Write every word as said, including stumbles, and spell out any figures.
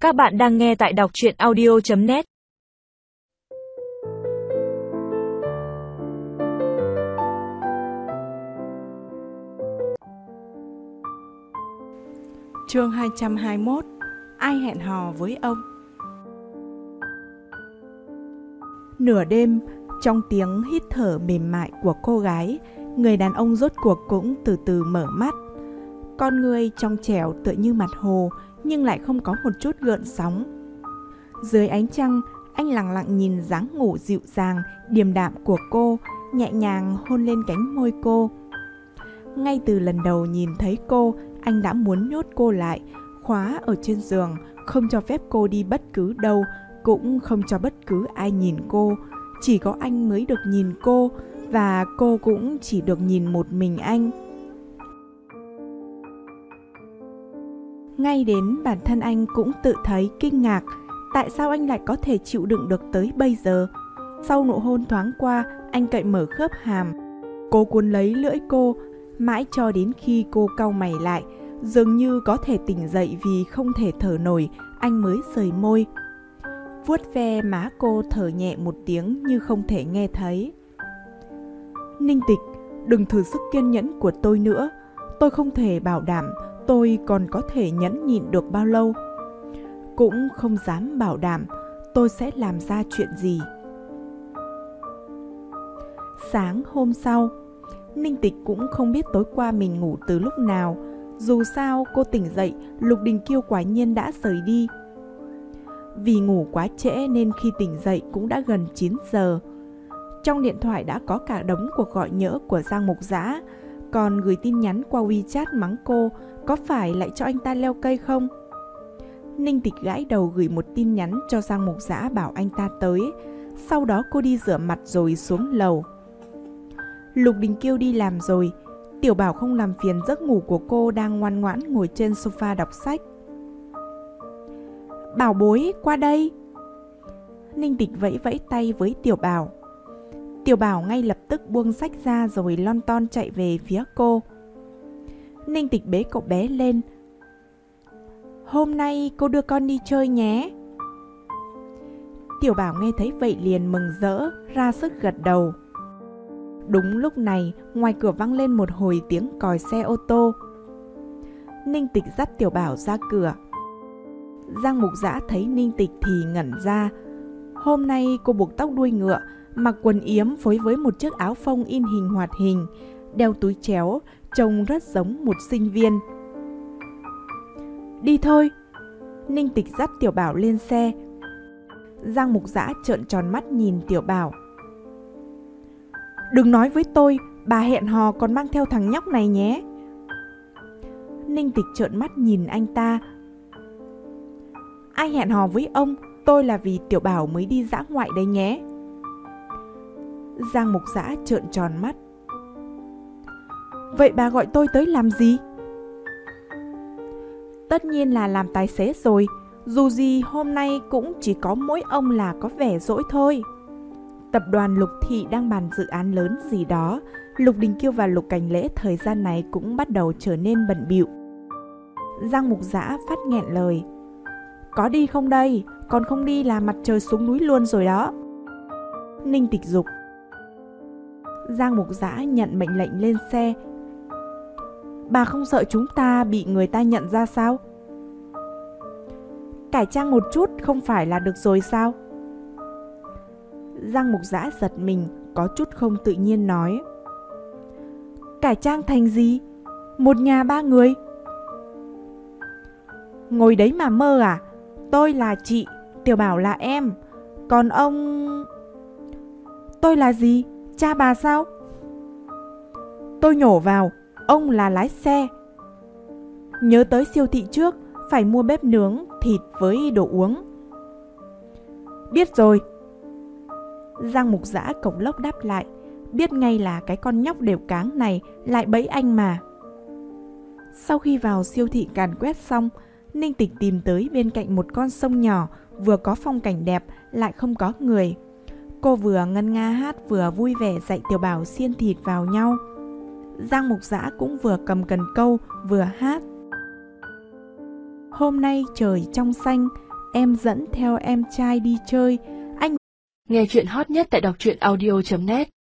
Các bạn đang nghe tại đọc truyện audio chấm net. Chương hai trăm hai mươi mốt. Ai hẹn hò với ông? Nửa đêm, trong tiếng hít thở mềm mại của cô gái, người đàn ông rốt cuộc cũng từ từ mở mắt. Con người trong trẻo tựa như mặt hồ, nhưng lại không có một chút gợn sóng. Dưới ánh trăng, anh lặng lặng nhìn dáng ngủ dịu dàng, điềm đạm của cô, nhẹ nhàng hôn lên cánh môi cô. Ngay từ lần đầu nhìn thấy cô, anh đã muốn nhốt cô lại, khóa ở trên giường, không cho phép cô đi bất cứ đâu, cũng không cho bất cứ ai nhìn cô. Chỉ có anh mới được nhìn cô, và cô cũng chỉ được nhìn một mình anh. Ngay đến bản thân anh cũng tự thấy kinh ngạc, tại sao anh lại có thể chịu đựng được tới bây giờ. Sau nụ hôn thoáng qua, anh cậy mở khớp hàm, cố cuốn lấy lưỡi cô, mãi cho đến khi cô cau mày lại, dường như có thể tỉnh dậy vì không thể thở nổi, anh mới rời môi. Vuốt ve má cô, thở nhẹ một tiếng như không thể nghe thấy. Ninh Tịch, đừng thử sức kiên nhẫn của tôi nữa. Tôi không thể bảo đảm tôi còn có thể nhẫn nhịn được bao lâu. Cũng không dám bảo đảm tôi sẽ làm ra chuyện gì. Sáng hôm sau, Ninh Tịch cũng không biết tối qua mình ngủ từ lúc nào. Dù sao cô tỉnh dậy, Lục Đình Kiêu quả nhiên đã rời đi. Vì ngủ quá trễ nên khi tỉnh dậy cũng đã gần chín giờ. Trong điện thoại đã có cả đống cuộc gọi nhỡ của Giang Mục Dã, còn gửi tin nhắn qua WeChat mắng cô, có phải lại cho anh ta leo cây không? Ninh Tịch gãi đầu gửi một tin nhắn cho Giang Mục Dã bảo anh ta tới. Sau đó cô đi rửa mặt rồi xuống lầu. Lục Đình Kiêu đi làm rồi, Tiểu Bảo không làm phiền giấc ngủ của cô đang ngoan ngoãn ngồi trên sofa đọc sách. Bảo bối, qua đây. Ninh Tịch vẫy vẫy tay với Tiểu Bảo. Tiểu Bảo ngay lập tức buông sách ra rồi lon ton chạy về phía cô. Ninh Tịch bế cậu bé lên. Hôm nay cô đưa con đi chơi nhé. Tiểu Bảo nghe thấy vậy liền mừng rỡ, ra sức gật đầu. Đúng lúc này, ngoài cửa vang lên một hồi tiếng còi xe ô tô. Ninh Tịch dắt Tiểu Bảo ra cửa. Giang Mục Dã thấy Ninh Tịch thì ngẩn ra. Hôm nay cô buộc tóc đuôi ngựa, mặc quần yếm phối với một chiếc áo phông in hình hoạt hình, đeo túi chéo, trông rất giống một sinh viên. Đi thôi. Ninh Tịch dắt Tiểu Bảo lên xe. Giang Mục Dã trợn tròn mắt nhìn Tiểu Bảo. Đừng nói với tôi, bà hẹn hò còn mang theo thằng nhóc này nhé. Ninh Tịch trợn mắt nhìn anh ta. Ai hẹn hò với ông, tôi là vì Tiểu Bảo mới đi dã ngoại đấy nhé. Giang Mục Dã trợn tròn mắt. Vậy bà gọi tôi tới làm gì? Tất nhiên là làm tài xế rồi. Dù gì hôm nay cũng chỉ có mỗi ông là có vẻ dỗi thôi. Tập đoàn Lục Thị đang bàn dự án lớn gì đó. Lục Đình Kiêu và Lục Cảnh Lễ thời gian này cũng bắt đầu trở nên bận bịu. Giang Mục Dã phát nghẹn lời. Có đi không đây? Còn không đi là mặt trời xuống núi luôn rồi đó. Ninh Tịch giục. Giang Mục Dã nhận mệnh lệnh lên xe. Bà không sợ chúng ta bị người ta nhận ra sao? Cải trang một chút không phải là được rồi sao? Giang Mục Dã giật mình, có chút không tự nhiên nói. Cải trang thành gì? Một nhà ba người? Ngồi đấy mà mơ à? Tôi là chị, Tiểu Bảo là em. Còn ông... Tôi là gì? Cha bà sao? Tôi nhổ vào, ông là lái xe. Nhớ tới siêu thị trước, phải mua bếp nướng, thịt với đồ uống. Biết rồi. Giang Mục Dã cộc lốc đáp lại, biết ngay là cái con nhóc đều cáng này lại bẫy anh mà. Sau khi vào siêu thị càn quét xong, Ninh Tịch tìm tới bên cạnh một con sông nhỏ, vừa có phong cảnh đẹp lại không có người. Cô vừa ngân nga hát vừa vui vẻ dạy Tiểu Bảo xiên thịt vào nhau. Giang Mục Dã cũng vừa cầm cần câu vừa hát. Hôm nay trời trong xanh, em dẫn theo em trai đi chơi. Anh nghe chuyện hot nhất tại đọc truyện audio chấm net.